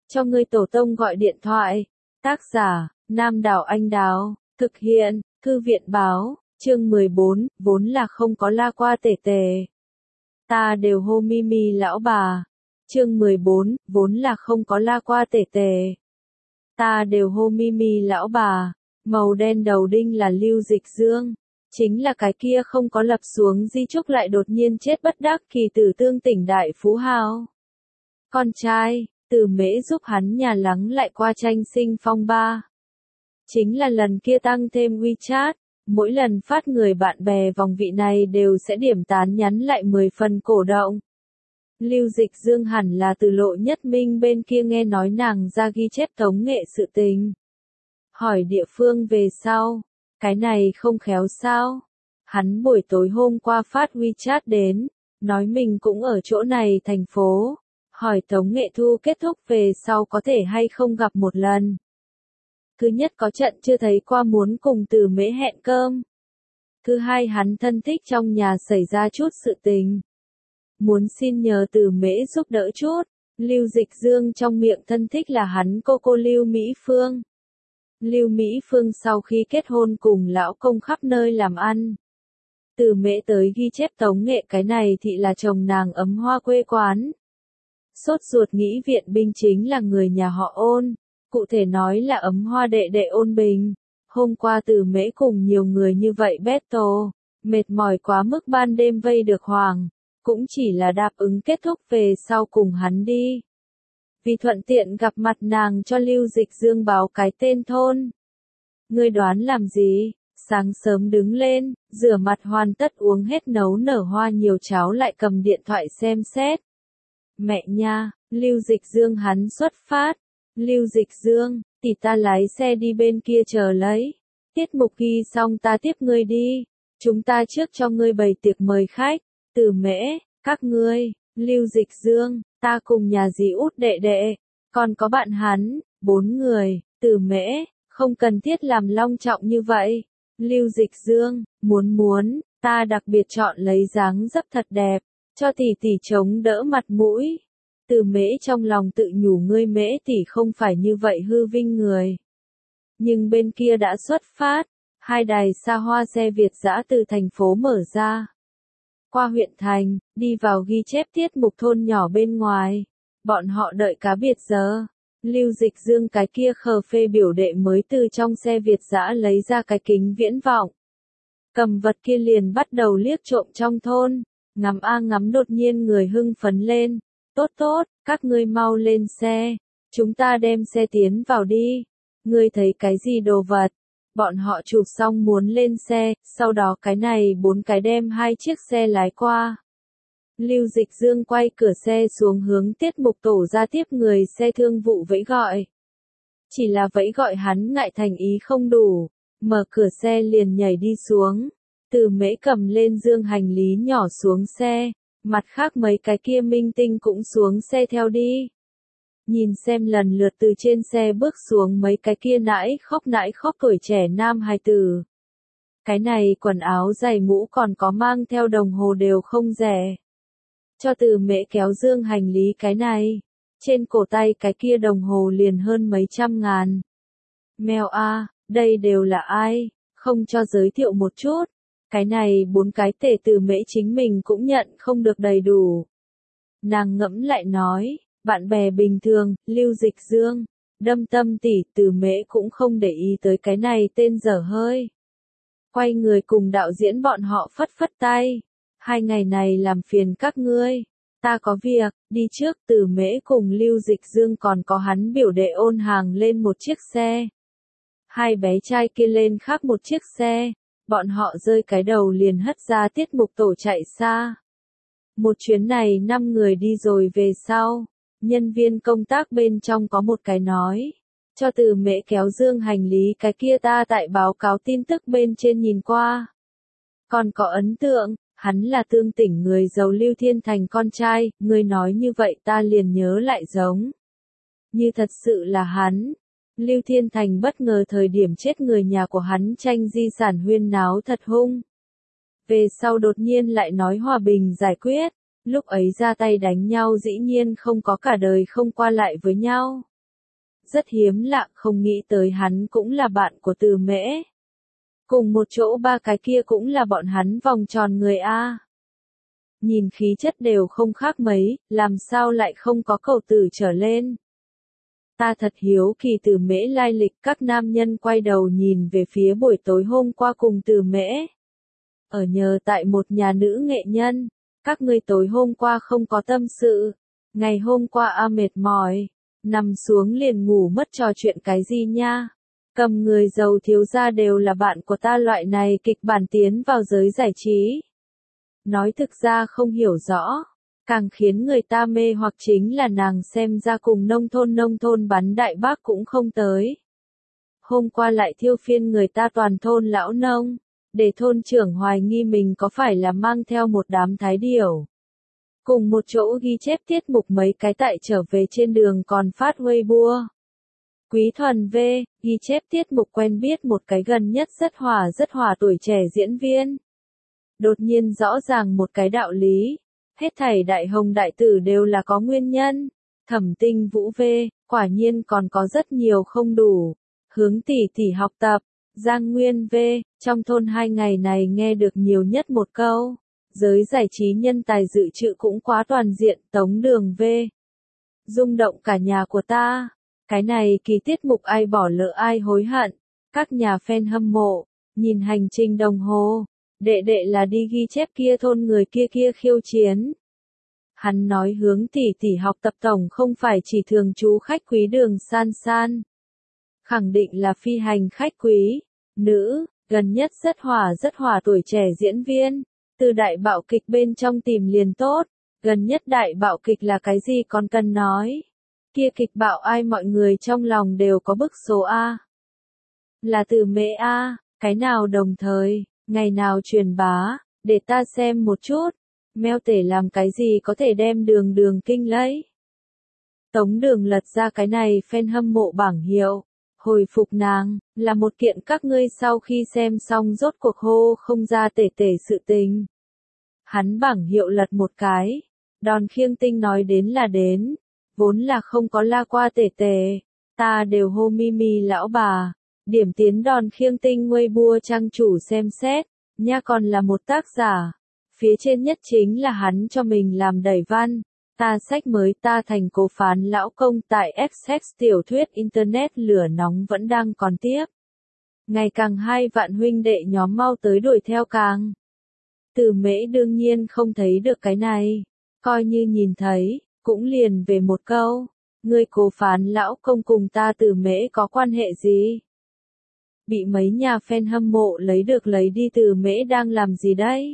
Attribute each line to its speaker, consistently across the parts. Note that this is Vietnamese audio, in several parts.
Speaker 1: cho ngươi tổ tông gọi điện thoại. Tác giả, Nam Đảo Anh Đào, thực hiện, Thư viện báo, chương 14, vốn là không có la qua tể tề. Ta đều hô Mimi lão bà. Chương 14, vốn là không có la qua tể tề. Ta đều hô Mimi lão bà. Màu đen đầu đinh là Lưu Dịch Dương. Chính là cái kia không có lập xuống di chúc lại đột nhiên chết bất đắc kỳ tử tương tỉnh đại phú hào. Con trai, Từ Mễ giúp hắn nhà lắng lại qua tranh sinh phong ba. Chính là lần kia tăng thêm WeChat, mỗi lần phát người bạn bè vòng vị này đều sẽ điểm tán nhắn lại 10 phần cổ động. Lưu Dịch Dương hẳn là từ Lộ Nhất Minh bên kia nghe nói nàng ra ghi chép tống nghệ sự tình. Hỏi địa phương về sau, cái này không khéo sao? Hắn buổi tối hôm qua phát WeChat đến, nói mình cũng ở chỗ này thành phố, hỏi tống nghệ thu kết thúc về sau có thể hay không gặp một lần. Thứ nhất có trận chưa thấy qua muốn cùng Từ Mễ hẹn cơm. Thứ hai hắn thân thích trong nhà xảy ra chút sự tình. Muốn xin nhờ Từ Mễ giúp đỡ chút. Lưu Dịch Dương trong miệng thân thích là hắn cô Lưu Mỹ Phương. Lưu Mỹ Phương sau khi kết hôn cùng lão công khắp nơi làm ăn. Từ Mễ tới ghi chép tống nghệ cái này thì là chồng nàng ấm hoa quê quán. Sốt ruột nghĩ viện binh chính là người nhà họ Ôn, cụ thể nói là ấm hoa đệ đệ Ôn Bình. Hôm qua Từ Mễ cùng nhiều người như vậy battle, mệt mỏi quá mức ban đêm vây được Hoàng, cũng chỉ là đáp ứng kết thúc về sau cùng hắn đi. Vì thuận tiện gặp mặt nàng cho Lưu Dịch Dương báo cái tên thôn. Ngươi đoán làm gì? Sáng sớm đứng lên, rửa mặt hoàn tất uống hết nấu nở hoa nhiều cháo lại cầm điện thoại xem xét. Mẹ nha, Lưu Dịch Dương hắn xuất phát. Lưu Dịch Dương, tỷ ta lái xe đi bên kia chờ lấy. Tiết mục ghi xong ta tiếp ngươi đi. Chúng ta trước cho ngươi bày tiệc mời khách. Từ Mễ, các ngươi, Lưu Dịch Dương, ta cùng nhà dì út đệ đệ. Còn có bạn hắn, 4 người. Từ Mễ, không cần thiết làm long trọng như vậy. Lưu Dịch Dương, muốn, ta đặc biệt chọn lấy dáng dấp thật đẹp, cho tỷ tỷ chống đỡ mặt mũi. Từ Mễ trong lòng tự nhủ ngươi Mễ tỷ không phải như vậy hư vinh người. Nhưng bên kia đã xuất phát, 2 đài xa hoa xe Việt dã từ thành phố mở ra. Qua huyện thành, đi vào ghi chép tiết mục thôn nhỏ bên ngoài. Bọn họ đợi cá biệt giờ. Lưu Dịch Dương cái kia khờ phê biểu đệ mới từ trong xe Việt dã lấy ra cái kính viễn vọng. Cầm vật kia liền bắt đầu liếc trộm trong thôn. Ngắm ngắm đột nhiên người hưng phấn lên. Tốt, các ngươi mau lên xe. Chúng ta đem xe tiến vào đi. Ngươi thấy cái gì đồ vật? Bọn họ chụp xong muốn lên xe, sau đó cái này 4 cái đem 2 chiếc xe lái qua. Lưu Dịch Dương quay cửa xe xuống hướng tiết mục tổ ra tiếp người xe thương vụ vẫy gọi. Chỉ là vẫy gọi hắn ngại thành ý không đủ, mở cửa xe liền nhảy đi xuống. Từ Mễ cầm lên dương hành lý nhỏ xuống xe, mặt khác mấy cái kia minh tinh cũng xuống xe theo đi. Nhìn xem lần lượt từ trên xe bước xuống mấy cái kia nãi khóc tuổi trẻ nam hài tử. Cái này quần áo giày mũ còn có mang theo đồng hồ đều không rẻ. Cho Từ Mễ kéo dương hành lý cái này. Trên cổ tay cái kia đồng hồ liền hơn mấy trăm ngàn. Mèo a, đây đều là ai? Không cho giới thiệu một chút. Cái này 4 cái tể Từ Mễ chính mình cũng nhận không được đầy đủ. Nàng ngẫm lại nói, bạn bè bình thường, Lưu Dịch Dương, Đâm Tâm tỷ, Từ Mễ cũng không để ý tới cái này tên dở hơi. Quay người cùng đạo diễn bọn họ phất phất tay. 2 ngày này làm phiền các ngươi. Ta có việc, đi trước. Từ Mễ cùng Lưu Dịch Dương còn có hắn biểu đệ Ôn Hàng lên một chiếc xe. 2 bé trai kia lên khác một chiếc xe. Bọn họ rơi cái đầu liền hất ra tiết mục tổ chạy xa. Một chuyến này 5 người đi rồi về sau. Nhân viên công tác bên trong có một cái nói. Cho Từ Mễ kéo dương hành lý cái kia ta tại báo cáo tin tức bên trên nhìn qua. Còn có ấn tượng, hắn là Tương Tỉnh người giàu Lưu Thiên Thành con trai, người nói như vậy ta liền nhớ lại giống. Như thật sự là hắn. Lưu Thiên Thành bất ngờ thời điểm chết người nhà của hắn tranh di sản huyên náo thật hung. Về sau đột nhiên lại nói hòa bình giải quyết, lúc ấy ra tay đánh nhau dĩ nhiên không có cả đời không qua lại với nhau. Rất hiếm lạ, không nghĩ tới hắn cũng là bạn của Từ Mễ. Cùng một chỗ ba cái kia cũng là bọn hắn vòng tròn người A. Nhìn khí chất đều không khác mấy, làm sao lại không có cầu tử trở lên. Ta thật hiếu kỳ Từ Mễ lai lịch. Các nam nhân quay đầu nhìn về phía buổi tối hôm qua cùng Từ Mễ. Ở nhờ tại một nhà nữ nghệ nhân. Các ngươi tối hôm qua không có tâm sự. Ngày hôm qua mệt mỏi. Nằm xuống liền ngủ mất, trò chuyện cái gì nha. Cầm người giàu thiếu gia đều là bạn của ta, loại này kịch bản tiến vào giới giải trí. Nói thực ra không hiểu rõ. Càng khiến người ta mê hoặc chính là nàng xem ra cùng nông thôn bắn đại bác cũng không tới. Hôm qua lại thiêu phiên người ta toàn thôn lão nông, để thôn trưởng hoài nghi mình có phải là mang theo một đám thái điểu. Cùng một chỗ ghi chép tiết mục mấy cái tại trở về trên đường còn phát Weibo. Quý Thuần V, ghi chép tiết mục quen biết một cái gần nhất rất hòa tuổi trẻ diễn viên. Đột nhiên rõ ràng một cái đạo lý. Hết thảy đại hồng đại tử đều là có nguyên nhân. Thẩm Tinh Vũ V, quả nhiên còn có rất nhiều không đủ. Hướng tỷ tỷ học tập. Giang Nguyên V, trong thôn 2 ngày này nghe được nhiều nhất một câu. Giới giải trí nhân tài dự trữ cũng quá toàn diện. Tống Đường V, rung động cả nhà của ta. Cái này kỳ tiết mục ai bỏ lỡ ai hối hận. Các nhà fan hâm mộ, nhìn hành trình đồng hồ. Đệ đệ là đi ghi chép kia thôn người kia khiêu chiến. Hắn nói Hướng tỷ tỷ học tập tổng không phải chỉ thường trú khách quý Đường San San. Khẳng định là phi hành khách quý. Nữ, gần nhất rất hòa tuổi trẻ diễn viên. Từ đại bạo kịch bên trong tìm liền tốt. Gần nhất đại bạo kịch là cái gì còn cần nói. Kia kịch bạo ai mọi người trong lòng đều có bức số A. Là Từ Mễ A, cái nào đồng thời. Ngày nào truyền bá, để ta xem một chút. Meo tể làm cái gì có thể đem đường kinh lấy. Tống Đường lật ra cái này fan hâm mộ bảng hiệu. Hồi phục nàng, là một kiện các ngươi sau khi xem xong rốt cuộc hô không ra tể sự tình. Hắn bảng hiệu lật một cái. Đòn Khiêng Tinh nói đến là đến. Vốn là không có la qua tể. Ta đều hô Mimi lão bà. Điểm tiến Đòn Khiêng Tinh Weibo trang chủ xem xét, nha còn là một tác giả. Phía trên nhất chính là hắn cho mình làm đẩy văn. Ta sách mới ta thành cố phán lão công tại XX tiểu thuyết Internet lửa nóng vẫn đang còn tiếp. Ngày càng 2 vạn huynh đệ nhóm mau tới đuổi theo càng. Từ Mễ đương nhiên không thấy được cái này. Coi như nhìn thấy, cũng liền về một câu. Ngươi cố phán lão công cùng ta Từ Mễ có quan hệ gì? Bị mấy nhà fan hâm mộ lấy được lấy đi. Từ Mễ đang làm gì đây?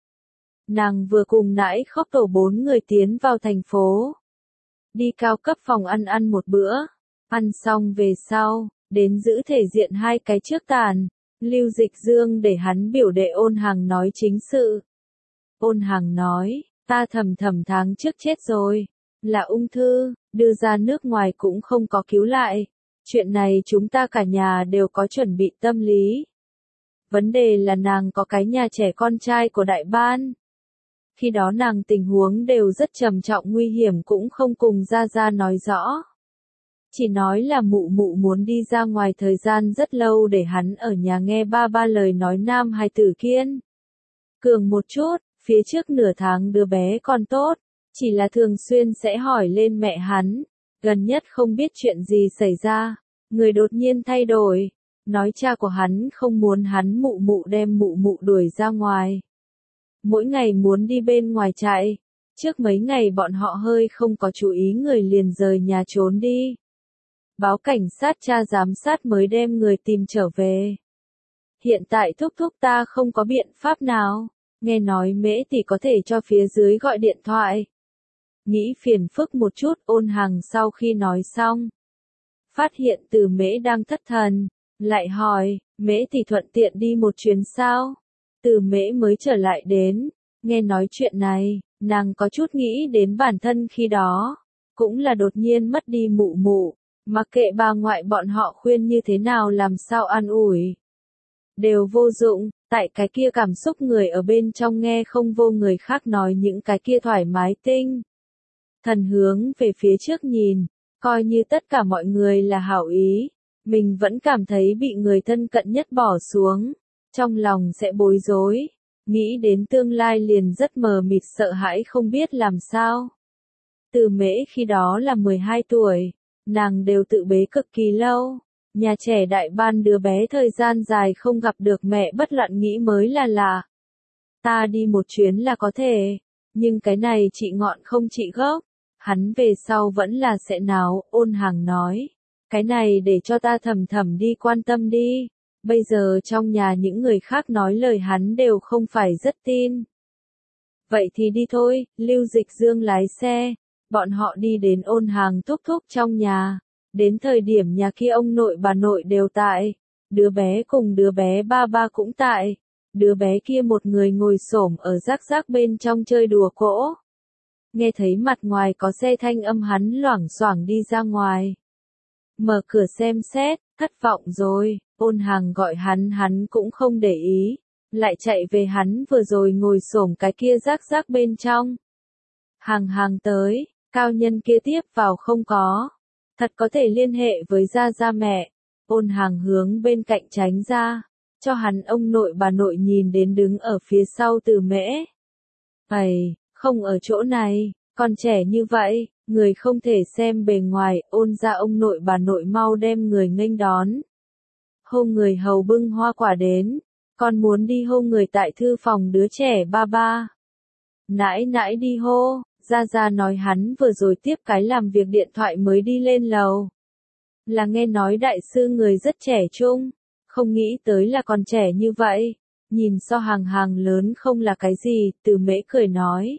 Speaker 1: Nàng vừa cùng nãi khóc tổ 4 người tiến vào thành phố. Đi cao cấp phòng ăn một bữa. Ăn xong về sau, đến giữ thể diện 2 cái trước tàn. Lưu Dịch Dương để hắn biểu đệ Ôn Hằng nói chính sự. Ôn Hằng nói, ta thầm tháng trước chết rồi. Là ung thư, đưa ra nước ngoài cũng không có cứu lại. Chuyện này chúng ta cả nhà đều có chuẩn bị tâm lý. Vấn đề là nàng có cái nhà trẻ con trai của đại ban. Khi đó nàng tình huống đều rất trầm trọng nguy hiểm cũng không cùng ra nói rõ. Chỉ nói là mụ muốn đi ra ngoài thời gian rất lâu để hắn ở nhà nghe ba lời nói nam hài tử kiên. Cường một chút, phía trước nửa tháng đứa bé còn tốt. Chỉ là thường xuyên sẽ hỏi lên mẹ hắn. Gần nhất không biết chuyện gì xảy ra. Người đột nhiên thay đổi. Nói cha của hắn không muốn hắn mụ đem mụ đuổi ra ngoài. Mỗi ngày muốn đi bên ngoài chạy. Trước mấy ngày bọn họ hơi không có chú ý người liền rời nhà trốn đi. Báo cảnh sát cha giám sát mới đem người tìm trở về. Hiện tại thúc ta không có biện pháp nào. Nghe nói Mễ tỷ có thể cho phía dưới gọi điện thoại. Nghĩ phiền phức một chút. Ôn Hằng sau khi nói xong. Phát hiện Từ Mễ đang thất thần. Lại hỏi, Mễ tỷ thuận tiện đi một chuyến sao? Từ Mễ mới trở lại đến. Nghe nói chuyện này, nàng có chút nghĩ đến bản thân khi đó. Cũng là đột nhiên mất đi mụ. Mặc kệ bà ngoại bọn họ khuyên như thế nào làm sao an ủi. Đều vô dụng, tại cái kia cảm xúc người ở bên trong nghe không vô người khác nói những cái kia thoải mái tinh. Thần hướng về phía trước nhìn. Coi như tất cả mọi người là hảo ý, mình vẫn cảm thấy bị người thân cận nhất bỏ xuống, trong lòng sẽ bối rối, nghĩ đến tương lai liền rất mờ mịt sợ hãi không biết làm sao. Từ Mễ khi đó là 12 tuổi, nàng đều tự bế cực kỳ lâu, nhà trẻ đại ban đứa bé thời gian dài không gặp được mẹ bất loạn nghĩ mới là lạ. Ta đi một chuyến là có thể, nhưng cái này trị ngọn không trị gốc, hắn về sau vẫn là sẽ náo, Ôn Hàng nói. Cái này để cho ta thầm thầm đi quan tâm đi, bây giờ trong nhà những người khác nói lời hắn đều không phải rất tin. Vậy thì đi thôi, Lưu Dịch Dương lái xe, bọn họ đi đến Ôn Hàng thúc thúc trong nhà, đến thời điểm nhà kia ông nội bà nội đều tại, đứa bé cùng đứa bé ba ba cũng tại, đứa bé kia một người ngồi xổm ở rác rác bên trong chơi đùa cỗ. Nghe thấy mặt ngoài có xe thanh âm hắn loảng xoảng đi ra ngoài. Mở cửa xem xét, thất vọng rồi, Ôn Hàng gọi hắn cũng không để ý, lại chạy về hắn vừa rồi ngồi xổm cái kia rác rác bên trong. Hàng tới, cao nhân kia tiếp vào không có, thật có thể liên hệ với gia mẹ, Ôn Hàng hướng bên cạnh tránh ra, cho hắn ông nội bà nội nhìn đến đứng ở phía sau Từ Mễ. Ây, không ở chỗ này, còn trẻ như vậy, người không thể xem bề ngoài, Ôn ra ông nội bà nội mau đem người nghênh đón. Hô người hầu bưng hoa quả đến, con muốn đi hô người tại thư phòng đứa trẻ ba ba. Nãi nãi đi hô, Gia nói hắn vừa rồi tiếp cái làm việc điện thoại mới đi lên lầu. Là nghe nói đại sư người rất trẻ trung, không nghĩ tới là còn trẻ như vậy, nhìn so hàng lớn không là cái gì, Từ Mễ cười nói.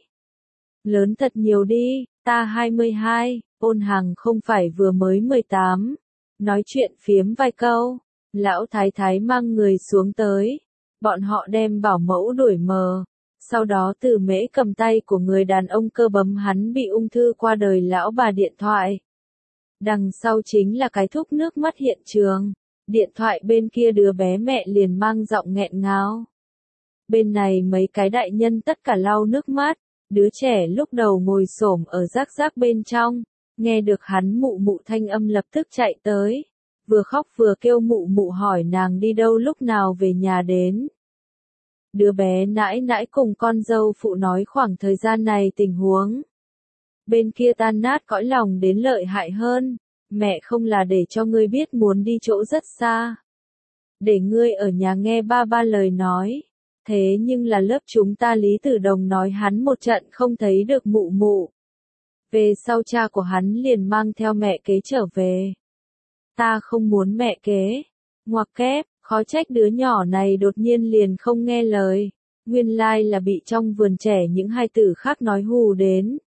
Speaker 1: Lớn thật nhiều đi, ta 22, Ôn Hàng không phải vừa mới 18. Nói chuyện phiếm vài câu, lão thái thái mang người xuống tới, bọn họ đem bảo mẫu đuổi mờ. Sau đó Từ Mễ cầm tay của người đàn ông cơ bấm hắn bị ung thư qua đời lão bà điện thoại. Đằng sau chính là cái thúc nước mắt hiện trường, điện thoại bên kia đứa bé mẹ liền mang giọng nghẹn ngào. Bên này mấy cái đại nhân tất cả lau nước mắt, đứa trẻ lúc đầu ngồi xổm ở rác rác bên trong, nghe được hắn mụ mụ thanh âm lập tức chạy tới, vừa khóc vừa kêu mụ mụ hỏi nàng đi đâu lúc nào về nhà đến. Đứa bé nãi nãi cùng con dâu phụ nói khoảng thời gian này tình huống. Bên kia tan nát cõi lòng đến lợi hại hơn, mẹ không là để cho ngươi biết muốn đi chỗ rất xa. Để ngươi ở nhà nghe ba ba lời nói. Thế nhưng là lớp chúng ta Lý Tử Đồng nói hắn một trận không thấy được mụ mụ. Về sau cha của hắn liền mang theo mẹ kế trở về. Ta không muốn mẹ kế. Ngoặc kép, khó trách đứa nhỏ này đột nhiên liền không nghe lời. Nguyên lai là bị trong vườn trẻ những hai tử khác nói hù đến.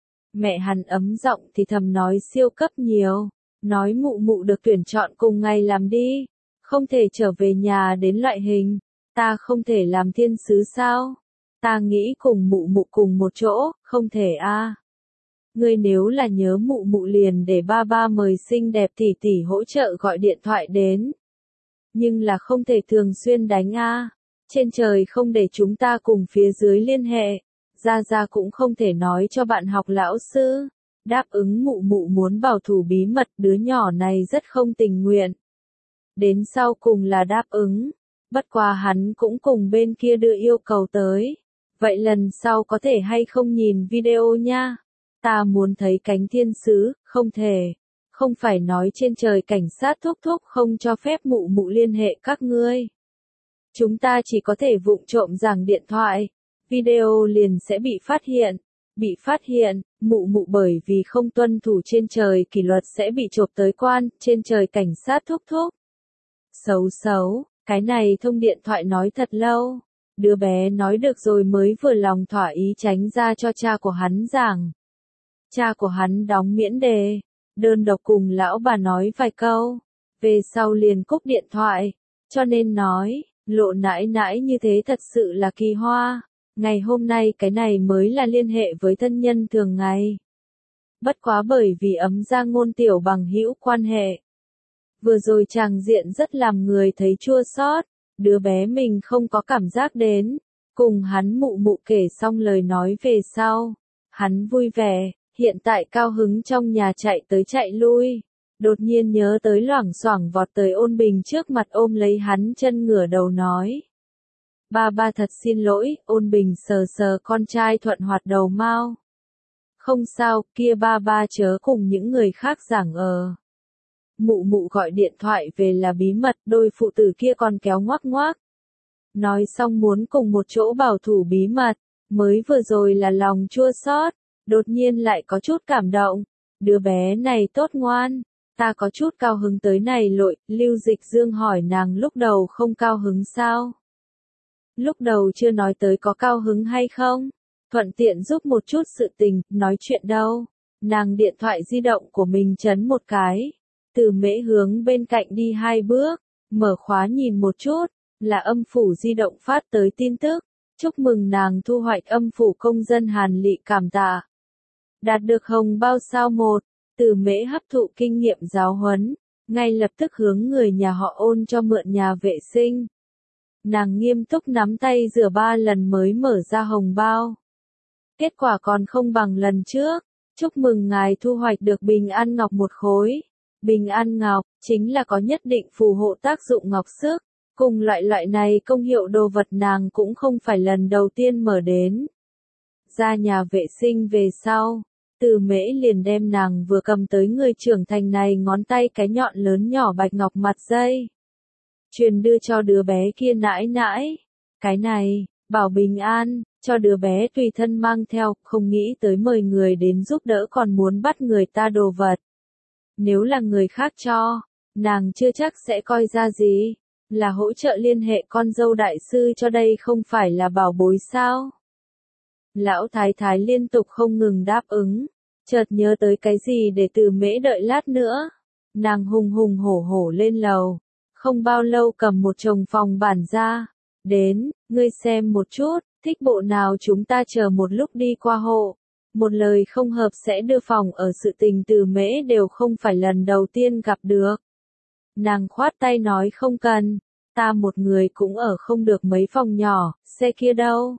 Speaker 1: Mẹ hắn ấm giọng thì thầm nói siêu cấp nhiều. Nói mụ mụ được tuyển chọn cùng ngày làm đi. Không thể trở về nhà đến loại hình. Ta không thể làm thiên sứ sao? Ta nghĩ cùng mụ mụ cùng một chỗ, không thể a. Ngươi nếu là nhớ mụ mụ liền để ba ba mời xinh đẹp tỷ tỷ hỗ trợ gọi điện thoại đến. Nhưng là không thể thường xuyên đánh a. Trên trời không để chúng ta cùng phía dưới liên hệ. Gia cũng không thể nói cho bạn học lão sư. Đáp ứng mụ mụ muốn bảo thủ bí mật đứa nhỏ này rất không tình nguyện. Đến sau cùng là đáp ứng. Bất quá hắn cũng cùng bên kia đưa yêu cầu tới. Vậy lần sau có thể hay không nhìn video nha? Ta muốn thấy cánh thiên sứ, không thể. Không phải nói trên trời cảnh sát thúc thúc không cho phép mụ mụ liên hệ các ngươi. Chúng ta chỉ có thể vụng trộm giảng điện thoại. Video liền sẽ bị phát hiện. Bị phát hiện, mụ mụ bởi vì không tuân thủ trên trời kỷ luật sẽ bị chộp tới quan, trên trời cảnh sát thúc thúc. Xấu. Cái này thông điện thoại nói thật lâu. Đứa bé nói được rồi mới vừa lòng thỏa ý tránh ra cho cha của hắn giảng. Cha của hắn đóng miễn đề. Đơn độc cùng lão bà nói vài câu. Về sau liền cúp điện thoại. Cho nên nói, lộ nãi nãi như thế thật sự là kỳ hoa. Ngày hôm nay cái này mới là liên hệ với thân nhân thường ngày. Bất quá bởi vì ấm ra ngôn tiểu bằng hữu quan hệ. Vừa rồi chàng diện rất làm người thấy chua xót, đứa bé mình không có cảm giác đến, cùng hắn mụ mụ kể xong lời nói về sau, hắn vui vẻ, Hiện tại cao hứng trong nhà chạy tới chạy lui. Đột nhiên nhớ tới loảng xoảng vọt tới Ôn Bình trước mặt ôm lấy hắn chân ngửa đầu nói. Ba thật xin lỗi, Ôn Bình sờ sờ con trai thuận hoạt đầu mau. Không sao, kia ba chớ cùng những người khác giảng Mụ mụ gọi điện thoại về là bí mật, đôi phụ tử kia còn kéo ngoắc ngoác. Nói xong muốn cùng một chỗ bảo thủ bí mật, mới vừa rồi là lòng chua xót, đột nhiên lại có chút cảm động. Đứa bé này tốt ngoan, ta có chút cao hứng tới này lội, Lưu Dịch Dương hỏi nàng lúc đầu không cao hứng sao? Lúc đầu chưa nói tới có cao hứng hay không? Thuận tiện giúp một chút sự tình, nói chuyện đâu. Nàng điện thoại di động của mình chấn một cái. Từ Mễ hướng bên cạnh đi 2 bước, mở khóa nhìn một chút, là âm phủ di động phát tới tin tức. Chúc mừng nàng thu hoạch âm phủ công dân Hàn Lị, cảm tạ. Đạt được hồng bao sao 1, Từ Mễ hấp thụ kinh nghiệm giáo huấn, ngay lập tức hướng người nhà họ Ôn cho mượn nhà vệ sinh. Nàng nghiêm túc nắm tay rửa 3 lần mới mở ra hồng bao. Kết quả còn không bằng lần trước. Chúc mừng ngài thu hoạch được bình an ngọc 1 khối. Bình an ngọc chính là có nhất định phù hộ tác dụng ngọc sức. Cùng loại này công hiệu đồ vật nàng cũng không phải lần đầu tiên mở đến. Ra nhà vệ sinh về sau, Từ Mễ liền đem nàng vừa cầm tới người trưởng thành này ngón tay cái nhọn lớn nhỏ bạch ngọc mặt dây. Truyền đưa cho đứa bé kia nãi nãi. Cái này, bảo bình an, cho đứa bé tùy thân mang theo, không nghĩ tới mời người đến giúp đỡ còn muốn bắt người ta đồ vật. Nếu là người khác cho, nàng chưa chắc sẽ coi ra gì. Là hỗ trợ liên hệ con dâu đại sư cho đây không phải là bảo bối sao? Lão thái thái liên tục không ngừng đáp ứng, chợt nhớ tới cái gì để Từ Mễ đợi lát nữa. Nàng hùng hùng hổ hổ lên lầu, không bao lâu cầm một chồng phòng bản ra. Đến, ngươi xem một chút, thích bộ nào chúng ta chờ một lúc đi qua hộ. Một lời không hợp sẽ đưa phòng ở sự tình Từ Mễ đều không phải lần đầu tiên gặp được. Nàng khoát tay nói không cần, ta một người cũng ở không được mấy phòng nhỏ, xe kia đâu?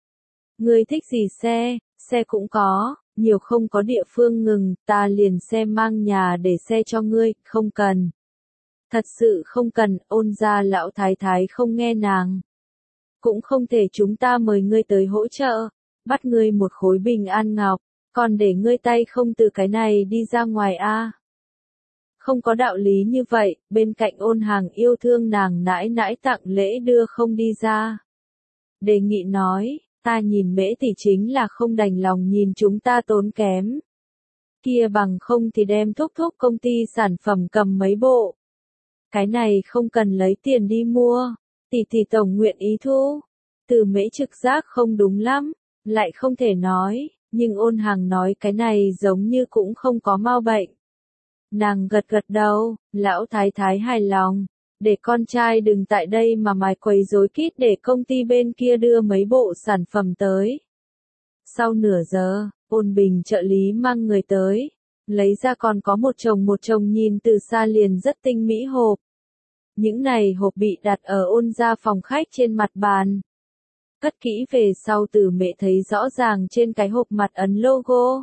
Speaker 1: Ngươi thích gì xe, xe cũng có, nhiều không có địa phương ngừng, ta liền xe mang nhà để xe cho ngươi, không cần. Thật sự không cần, Ôn gia lão thái thái không nghe nàng. Cũng không thể chúng ta mời ngươi tới hỗ trợ, bắt ngươi một khối bình an ngọc, còn để ngươi tay không từ cái này đi ra ngoài a. Không có đạo lý như vậy, bên cạnh Ôn Hàng yêu thương nàng nãi nãi tặng lễ đưa không đi ra. Đề nghị nói, ta nhìn Mễ thì chính là không đành lòng nhìn chúng ta tốn kém. Kia bằng không thì đem thúc công ty sản phẩm cầm mấy bộ. Cái này không cần lấy tiền đi mua, tỷ tổng nguyện ý thu. Từ Mễ trực giác không đúng lắm, lại không thể nói, nhưng Ôn Hàng nói cái này giống như cũng không có mau bệnh. Nàng gật đầu, lão thái thái hài lòng, để con trai đừng tại đây mà mài quấy rối kít để công ty bên kia đưa mấy bộ sản phẩm tới. Sau nửa giờ, Ôn Bình trợ lý mang người tới, lấy ra còn có một chồng nhìn từ xa liền rất tinh mỹ hộp. Những này hộp bị đặt ở Ôn gia phòng khách trên mặt bàn. Cất kỹ về sau Từ Mễ thấy rõ ràng trên cái hộp mặt ấn logo.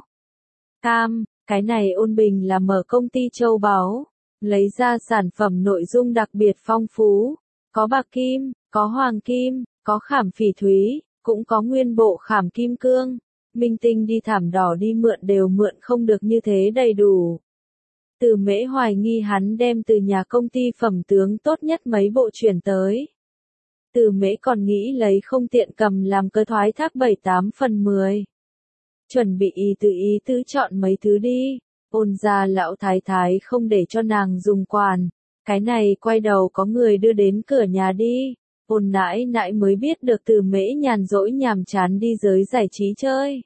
Speaker 1: Cam, cái này Ôn Bình là mở công ty châu báu, lấy ra sản phẩm nội dung đặc biệt phong phú, có bạc kim, có hoàng kim, có khảm phỉ thúy, cũng có nguyên bộ khảm kim cương, minh tinh đi thảm đỏ đi mượn đều mượn không được như thế đầy đủ. Từ Mễ hoài nghi hắn đem từ nhà công ty phẩm tướng tốt nhất mấy bộ chuyển tới. Từ Mễ còn nghĩ lấy không tiện cầm làm cơ thoái thác 7-8 phần 10. Chuẩn bị ý tứ chọn mấy thứ đi. Ôn gia lão thái thái không để cho nàng dùng quản. Cái này quay đầu có người đưa đến cửa nhà đi. Ôn nãi nãi mới biết được Từ Mễ nhàn rỗi nhàm chán đi giới giải trí chơi.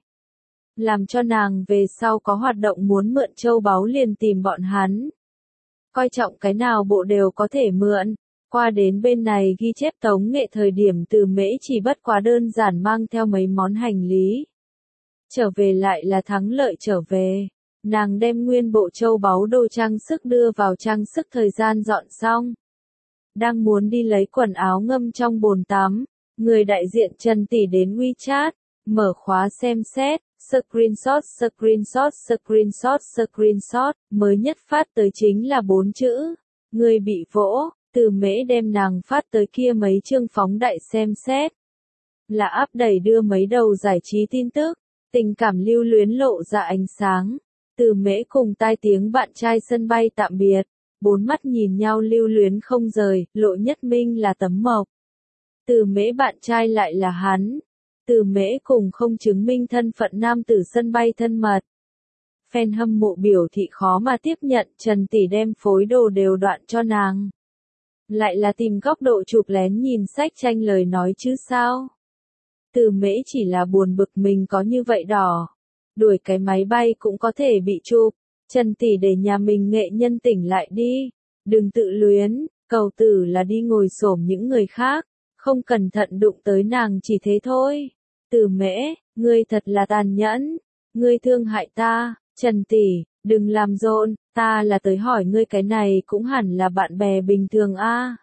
Speaker 1: Làm cho nàng về sau có hoạt động muốn mượn châu báu liền tìm bọn hắn. Coi trọng cái nào bộ đều có thể mượn. Qua đến bên này ghi chép tống nghệ thời điểm Từ Mễ chỉ bất quá đơn giản mang theo mấy món hành lý. Trở về lại là thắng lợi trở về. Nàng đem nguyên bộ châu báu đồ trang sức đưa vào trang sức thời gian dọn xong. Đang muốn đi lấy quần áo ngâm trong bồn tắm, người đại diện Trần Tỷ đến WeChat, mở khóa xem xét, Screenshot, screenshot, screenshot, screenshot, mới nhất phát tới chính là 4 chữ. Người bị vỗ, Từ Mễ đem nàng phát tới kia mấy chương phóng đại xem xét. Là áp đẩy đưa mấy đầu giải trí tin tức, tình cảm lưu luyến lộ ra ánh sáng. Từ Mễ cùng tai tiếng bạn trai sân bay tạm biệt, bốn mắt nhìn nhau lưu luyến không rời, Lộ Nhất Minh là tấm mộc. Từ Mễ bạn trai lại là hắn. Từ Mễ cùng không chứng minh thân phận nam tử sân bay thân mật. Fan hâm mộ biểu thị khó mà tiếp nhận, Trần Tỷ đem phối đồ đều đoạn cho nàng. Lại là tìm góc độ chụp lén nhìn sách tranh lời nói chứ sao. Từ Mễ chỉ là buồn bực mình có như vậy đỏ. Đuổi cái máy bay cũng có thể bị chụp. Trần Tỷ để nhà mình nghệ nhân tỉnh lại đi. Đừng tự luyến, cầu tử là đi ngồi xổm những người khác. Không cẩn thận đụng tới nàng chỉ thế thôi. Từ Mễ, ngươi thật là tàn nhẫn. Ngươi thương hại ta. Trần Tỷ, đừng làm rộn, ta là tới hỏi ngươi cái này cũng hẳn là bạn bè bình thường a.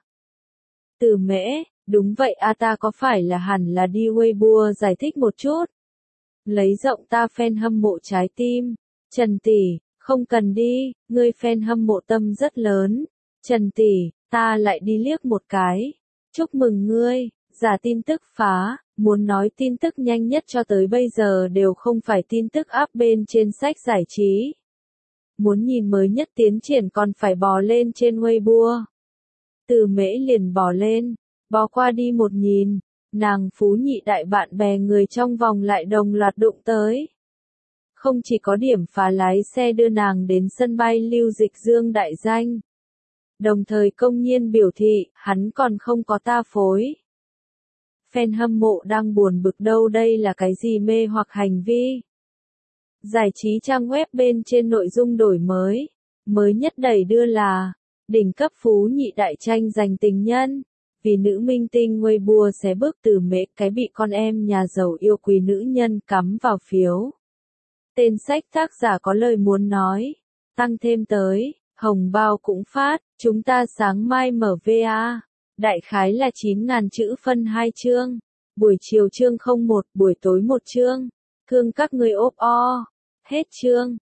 Speaker 1: Từ Mễ, đúng vậy a, ta có phải là hẳn là đi Weibo giải thích một chút. Lấy rộng ta fan hâm mộ trái tim. Trần Tỷ, không cần đi, ngươi fan hâm mộ tâm rất lớn. Trần Tỷ, ta lại đi liếc một cái. Chúc mừng ngươi, giả tin tức phá, muốn nói tin tức nhanh nhất cho tới bây giờ đều không phải tin tức up bên trên sách giải trí. Muốn nhìn mới nhất tiến triển còn phải bò lên trên Weibo. Từ Mễ liền bò lên, bò qua đi một nhìn, nàng phú nhị đại bạn bè người trong vòng lại đồng loạt đụng tới. Không chỉ có điểm phá lái xe đưa nàng đến sân bay Lưu Dịch Dương đại danh. Đồng thời công nhiên biểu thị, hắn còn không có ta phối. Fan hâm mộ đang buồn bực đâu đây là cái gì mê hoặc hành vi. Giải trí trang web bên trên nội dung đổi mới. Mới nhất đẩy đưa là, đỉnh cấp phú nhị đại tranh giành tình nhân. Vì nữ minh tinh Weibo xé bước Từ Mễ cái bị con em nhà giàu yêu quý nữ nhân cắm vào phiếu. Tên sách tác giả có lời muốn nói. Tăng thêm tới, hồng bao cũng phát, chúng ta sáng mai mở VA. Đại khái là 9.000 chữ phân 2 chương. Buổi chiều chương 01, buổi tối 1 chương. Thương các người ốp o. Hết chương.